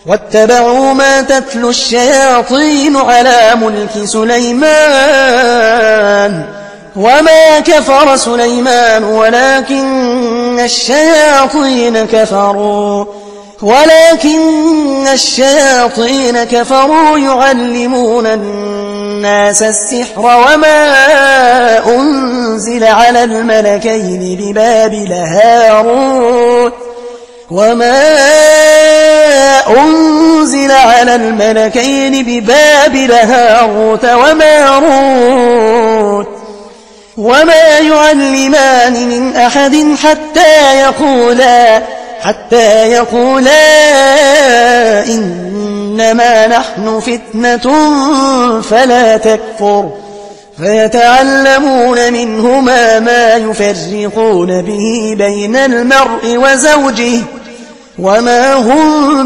واتبعوا ما تتلو الشياطين على ملك سليمان وما كفر سليمان ولكن الشياطين كفروا يعلمون الناس السحر وما أنزل على الملكين ببابل هاروت وماروت وما يعلمان من أحد حتى يقولا إنما نحن فتنة فلا تكفر فيتعلمون منهما ما يفرقون به بين المرء وزوجه وما هم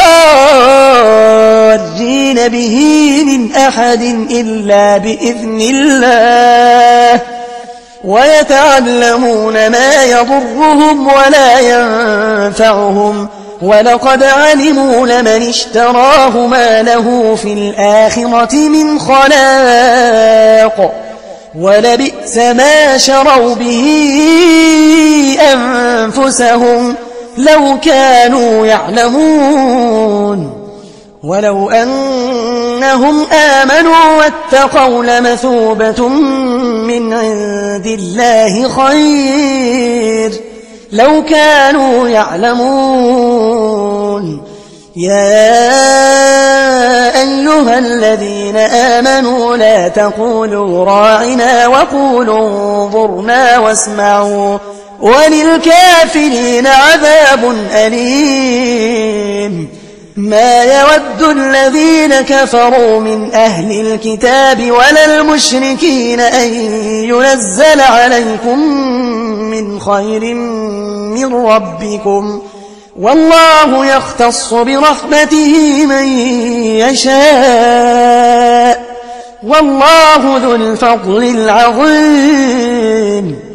بضارين به من أحد إلا بإذن الله ويتعلمون ما يضرهم ولا ينفعهم ولقد علموا لمن اشتراه ما له في الآخرة من خلاق ولبئس ما شروا به أنفسهم لو كانوا يعلمون ولو أنهم آمنوا واتقوا لمثوبة من عند الله خير لو كانوا يعلمون يا أيها الذين آمنوا لا تقولوا راعنا وقولوا انظرنا واسمعوا وللكافرين عذاب أليم ما يود الذين كفروا من أهل الكتاب ولا المشركين أن ينزل عليكم من خير من ربكم والله يختص برحمته من يشاء والله ذو الفضل العظيم